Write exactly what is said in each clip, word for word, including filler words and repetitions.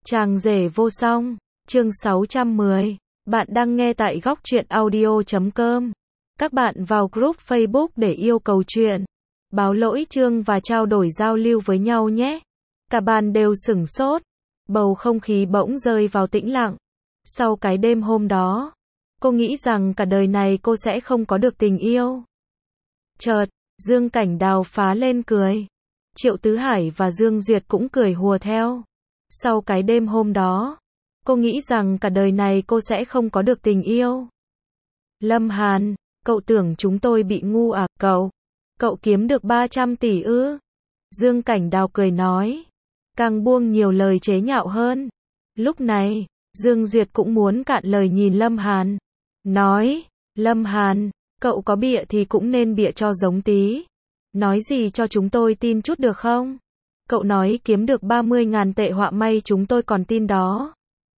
Chàng rể vô song, chương sáu trăm mười. Bạn đang nghe tại góc truyện audio chấm com. Các bạn vào group Facebook để yêu cầu chuyện, báo lỗi chương và trao đổi giao lưu với nhau nhé. Cả bàn đều sửng sốt. Bầu không khí bỗng rơi vào tĩnh lặng. Sau cái đêm hôm đó, cô nghĩ rằng cả đời này cô sẽ không có được tình yêu. Chợt, Dương Cảnh Đào phá lên cười. Triệu Tứ Hải và Dương Duyệt cũng cười hùa theo. Sau cái đêm hôm đó, cô nghĩ rằng cả đời này cô sẽ không có được tình yêu. Lâm Hàn, cậu tưởng chúng tôi bị ngu à, cậu? Cậu kiếm được ba trăm tỷ ư? Dương Cảnh Đào cười nói, càng buông nhiều lời chế nhạo hơn. Lúc này, Dương Duyệt cũng muốn cạn lời nhìn Lâm Hàn. Nói, Lâm Hàn, cậu có bịa thì cũng nên bịa cho giống tí. Nói gì cho chúng tôi tin chút được không? Cậu nói kiếm được ba mươi ngàn tệ họa may chúng tôi còn tin đó.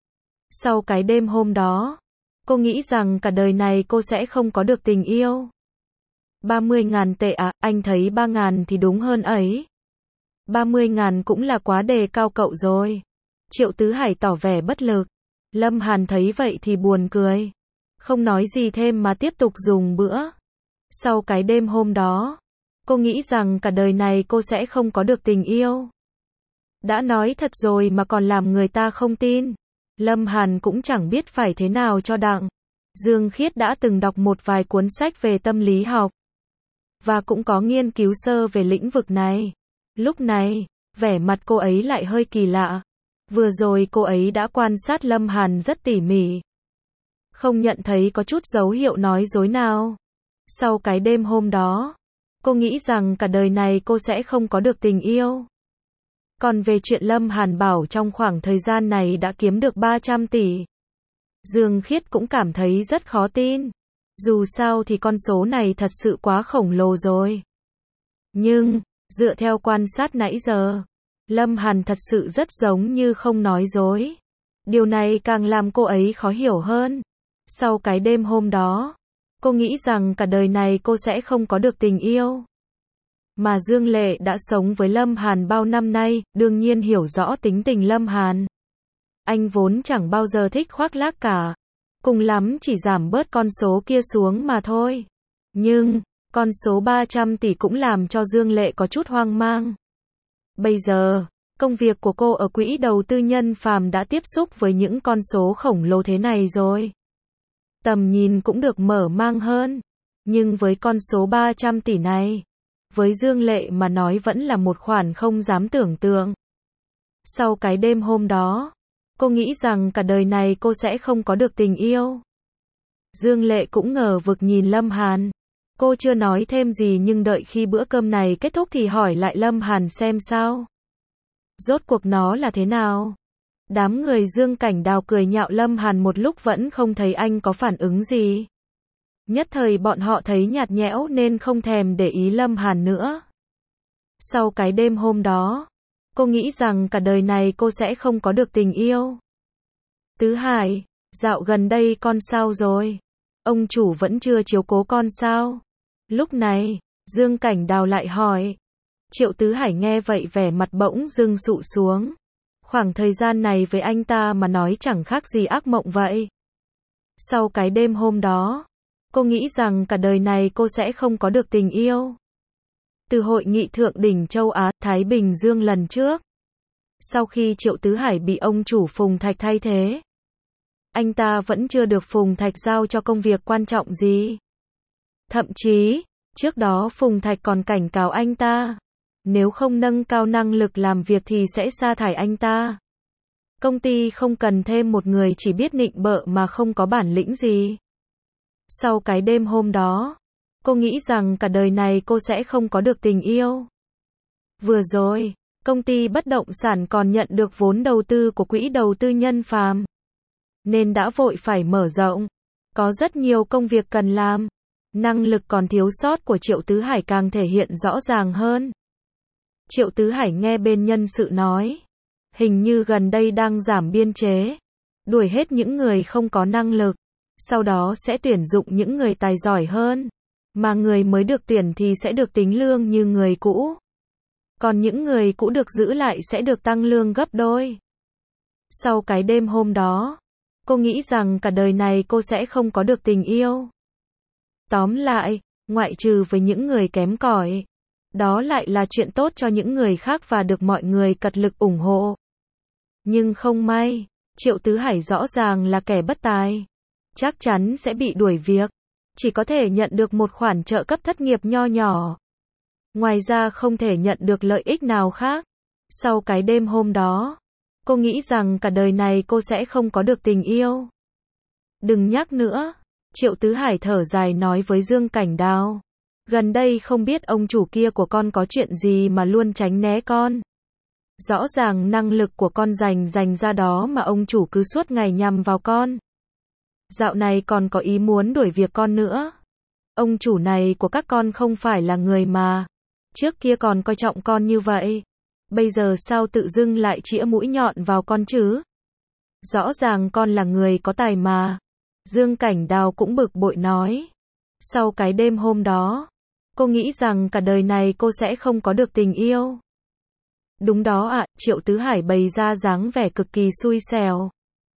Sau cái đêm hôm đó, cô nghĩ rằng cả đời này cô sẽ không có được tình yêu. ba mươi ngàn tệ à, anh thấy ba ngàn thì đúng hơn ấy. ba mươi ngàn cũng là quá đề cao cậu rồi. Triệu Tứ Hải tỏ vẻ bất lực. Lâm Hàn thấy vậy thì buồn cười. Không nói gì thêm mà tiếp tục dùng bữa. Sau cái đêm hôm đó, cô nghĩ rằng cả đời này cô sẽ không có được tình yêu. Đã nói thật rồi mà còn làm người ta không tin. Lâm Hàn cũng chẳng biết phải thế nào cho đặng. Dương Khiết đã từng đọc một vài cuốn sách về tâm lý học, và cũng có nghiên cứu sơ về lĩnh vực này. Lúc này, vẻ mặt cô ấy lại hơi kỳ lạ. Vừa rồi cô ấy đã quan sát Lâm Hàn rất tỉ mỉ. Không nhận thấy có chút dấu hiệu nói dối nào. Sau cái đêm hôm đó, cô nghĩ rằng cả đời này cô sẽ không có được tình yêu. Còn về chuyện Lâm Hàn bảo trong khoảng thời gian này đã kiếm được ba trăm tỷ, Dương Khiết cũng cảm thấy rất khó tin. Dù sao thì con số này thật sự quá khổng lồ rồi. Nhưng, dựa theo quan sát nãy giờ, Lâm Hàn thật sự rất giống như không nói dối. Điều này càng làm cô ấy khó hiểu hơn. Sau cái đêm hôm đó, cô nghĩ rằng cả đời này cô sẽ không có được tình yêu. Mà Dương Lệ đã sống với Lâm Hàn bao năm nay, đương nhiên hiểu rõ tính tình Lâm Hàn. Anh vốn chẳng bao giờ thích khoác lác cả. Cùng lắm chỉ giảm bớt con số kia xuống mà thôi. Nhưng, con số ba trăm tỷ cũng làm cho Dương Lệ có chút hoang mang. Bây giờ, công việc của cô ở quỹ đầu tư Nhân Phàm đã tiếp xúc với những con số khổng lồ thế này rồi. Tầm nhìn cũng được mở mang hơn. Nhưng với con số ba trăm tỷ này, với Dương Lệ mà nói vẫn là một khoản không dám tưởng tượng. Sau cái đêm hôm đó, cô nghĩ rằng cả đời này cô sẽ không có được tình yêu. Dương Lệ cũng ngờ vực nhìn Lâm Hàn. Cô chưa nói thêm gì nhưng đợi khi bữa cơm này kết thúc thì hỏi lại Lâm Hàn xem sao. Rốt cuộc nó là thế nào? Đám người Dương Cảnh Đào cười nhạo Lâm Hàn một lúc vẫn không thấy anh có phản ứng gì. Nhất thời bọn họ thấy nhạt nhẽo nên không thèm để ý Lâm Hàn nữa. Sau cái đêm hôm đó, cô nghĩ rằng cả đời này cô sẽ không có được tình yêu. Tứ Hải, dạo gần đây con sao rồi? Ông chủ vẫn chưa chiếu cố con sao? Lúc này, Dương Cảnh Đào lại hỏi. Triệu Tứ Hải nghe vậy vẻ mặt bỗng dưng sụ xuống. Khoảng thời gian này với anh ta mà nói chẳng khác gì ác mộng vậy. Sau cái đêm hôm đó, cô nghĩ rằng cả đời này cô sẽ không có được tình yêu. Từ hội nghị thượng đỉnh châu Á, Thái Bình Dương lần trước, sau khi Triệu Tứ Hải bị ông chủ Phùng Thạch thay thế, anh ta vẫn chưa được Phùng Thạch giao cho công việc quan trọng gì. Thậm chí, trước đó Phùng Thạch còn cảnh cáo anh ta, nếu không nâng cao năng lực làm việc thì sẽ sa thải anh ta. Công ty không cần thêm một người chỉ biết nịnh bợ mà không có bản lĩnh gì. Sau cái đêm hôm đó, cô nghĩ rằng cả đời này cô sẽ không có được tình yêu. Vừa rồi, công ty bất động sản còn nhận được vốn đầu tư của quỹ đầu tư Nhân Phàm, nên đã vội phải mở rộng. Có rất nhiều công việc cần làm. Năng lực còn thiếu sót của Triệu Tứ Hải càng thể hiện rõ ràng hơn. Triệu Tứ Hải nghe bên nhân sự nói, hình như gần đây đang giảm biên chế, đuổi hết những người không có năng lực, sau đó sẽ tuyển dụng những người tài giỏi hơn, mà người mới được tuyển thì sẽ được tính lương như người cũ. Còn những người cũ được giữ lại sẽ được tăng lương gấp đôi. Sau cái đêm hôm đó, cô nghĩ rằng cả đời này cô sẽ không có được tình yêu. Tóm lại, ngoại trừ với những người kém cỏi, đó lại là chuyện tốt cho những người khác và được mọi người cật lực ủng hộ. Nhưng không may, Triệu Tứ Hải rõ ràng là kẻ bất tài. Chắc chắn sẽ bị đuổi việc. Chỉ có thể nhận được một khoản trợ cấp thất nghiệp nho nhỏ. Ngoài ra không thể nhận được lợi ích nào khác. Sau cái đêm hôm đó, cô nghĩ rằng cả đời này cô sẽ không có được tình yêu. Đừng nhắc nữa. Triệu Tứ Hải thở dài nói với Dương Cảnh Đào. Gần đây không biết ông chủ kia của con có chuyện gì mà luôn tránh né con. Rõ ràng năng lực của con dành dành ra đó mà ông chủ cứ suốt ngày nhằm vào con. Dạo này còn có ý muốn đuổi việc con nữa. Ông chủ này của các con không phải là người mà trước kia còn coi trọng con như vậy. Bây giờ sao tự dưng lại chĩa mũi nhọn vào con chứ? Rõ ràng con là người có tài mà. Dương Cảnh Đào cũng bực bội nói. Sau cái đêm hôm đó, cô nghĩ rằng cả đời này cô sẽ không có được tình yêu. Đúng đó ạ, à, Triệu Tứ Hải bày ra dáng vẻ cực kỳ xui xẻo.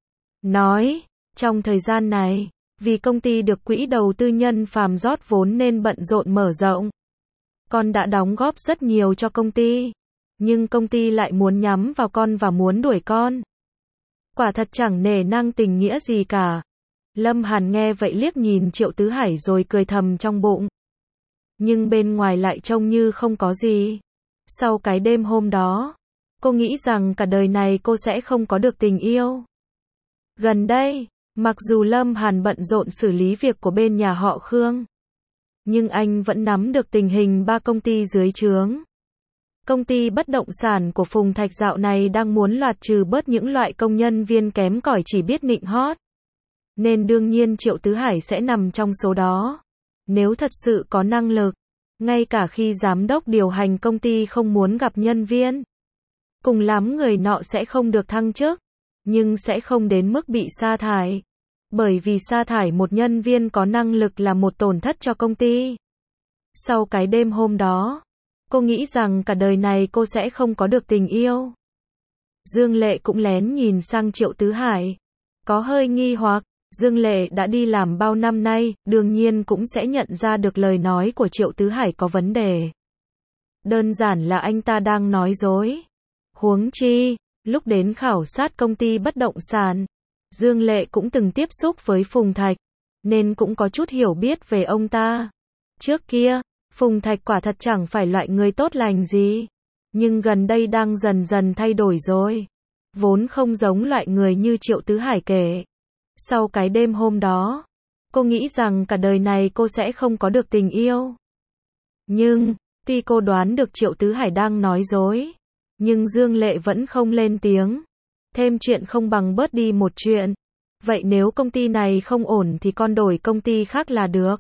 Nói, trong thời gian này, vì công ty được quỹ đầu tư nhân phàm rót vốn nên bận rộn mở rộng. Con đã đóng góp rất nhiều cho công ty, nhưng công ty lại muốn nhắm vào con và muốn đuổi con. Quả thật chẳng nể nang tình nghĩa gì cả. Lâm Hàn nghe vậy liếc nhìn Triệu Tứ Hải rồi cười thầm trong bụng. Nhưng bên ngoài lại trông như không có gì. Sau cái đêm hôm đó, cô nghĩ rằng cả đời này cô sẽ không có được tình yêu. Gần đây, mặc dù Lâm Hàn bận rộn xử lý việc của bên nhà họ Khương, nhưng anh vẫn nắm được tình hình ba công ty dưới trướng. Công ty bất động sản của Phùng Thạch dạo này đang muốn loạt trừ bớt những loại công nhân viên kém cỏi chỉ biết nịnh hót. Nên đương nhiên Triệu Tứ Hải sẽ nằm trong số đó. Nếu thật sự có năng lực, ngay cả khi giám đốc điều hành công ty không muốn gặp nhân viên, cùng lắm người nọ sẽ không được thăng chức, nhưng sẽ không đến mức bị sa thải. Bởi vì sa thải một nhân viên có năng lực là một tổn thất cho công ty. Sau cái đêm hôm đó, cô nghĩ rằng cả đời này cô sẽ không có được tình yêu. Dương Lệ cũng lén nhìn sang Triệu Tứ Hải, có hơi nghi hoặc. Dương Lệ đã đi làm bao năm nay, đương nhiên cũng sẽ nhận ra được lời nói của Triệu Tứ Hải có vấn đề. Đơn giản là anh ta đang nói dối. Huống chi, lúc đến khảo sát công ty bất động sản, Dương Lệ cũng từng tiếp xúc với Phùng Thạch, nên cũng có chút hiểu biết về ông ta. Trước kia, Phùng Thạch quả thật chẳng phải loại người tốt lành gì, nhưng gần đây đang dần dần thay đổi rồi. Vốn không giống loại người như Triệu Tứ Hải kể. Sau cái đêm hôm đó, cô nghĩ rằng cả đời này cô sẽ không có được tình yêu. Nhưng, tuy cô đoán được Triệu Tứ Hải đang nói dối, nhưng Dương Lệ vẫn không lên tiếng. Thêm chuyện không bằng bớt đi một chuyện. Vậy nếu công ty này không ổn thì con đổi công ty khác là được.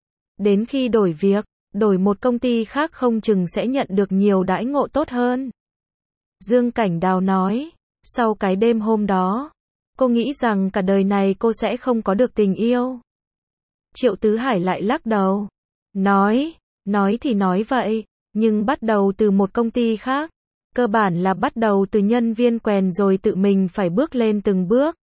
Đến khi đổi việc, đổi một công ty khác không chừng sẽ nhận được nhiều đãi ngộ tốt hơn. Dương Cảnh Đào nói, sau cái đêm hôm đó, cô nghĩ rằng cả đời này cô sẽ không có được tình yêu. Triệu Tứ Hải lại lắc đầu. Nói, nói thì nói vậy, nhưng bắt đầu từ một công ty khác. Cơ bản là bắt đầu từ nhân viên quèn rồi tự mình phải bước lên từng bước.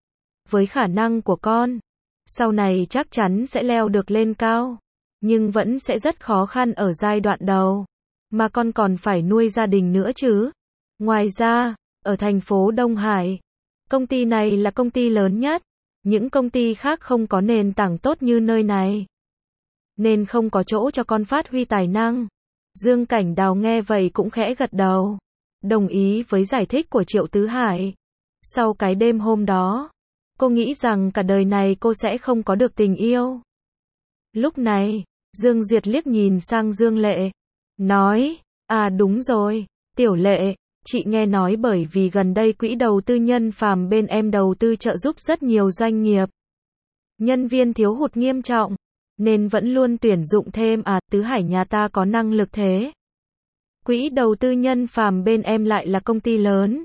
Với khả năng của con, sau này chắc chắn sẽ leo được lên cao. Nhưng vẫn sẽ rất khó khăn ở giai đoạn đầu. Mà con còn phải nuôi gia đình nữa chứ. Ngoài ra, ở thành phố Đông Hải, công ty này là công ty lớn nhất. Những công ty khác không có nền tảng tốt như nơi này, nên không có chỗ cho con phát huy tài năng. Dương Cảnh Đào nghe vậy cũng khẽ gật đầu, đồng ý với giải thích của Triệu Tứ Hải. Sau cái đêm hôm đó, cô nghĩ rằng cả đời này cô sẽ không có được tình yêu. Lúc này, Dương Duyệt liếc nhìn sang Dương Lệ, nói, à đúng rồi, Tiểu Lệ, chị nghe nói bởi vì gần đây quỹ đầu tư nhân phàm bên em đầu tư trợ giúp rất nhiều doanh nghiệp. Nhân viên thiếu hụt nghiêm trọng, nên vẫn luôn tuyển dụng thêm à, Tứ Hải nhà ta có năng lực thế. Quỹ đầu tư nhân phàm bên em lại là công ty lớn.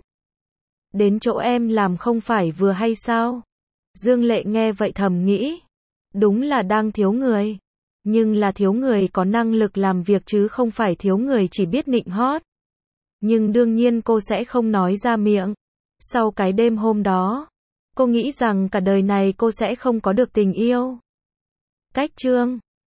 Đến chỗ em làm không phải vừa hay sao? Dương Lệ nghe vậy thầm nghĩ, đúng là đang thiếu người. Nhưng là thiếu người có năng lực làm việc chứ không phải thiếu người chỉ biết nịnh hót. Nhưng đương nhiên cô sẽ không nói ra miệng. Sau cái đêm hôm đó, cô nghĩ rằng cả đời này cô sẽ không có được tình yêu. Cách chương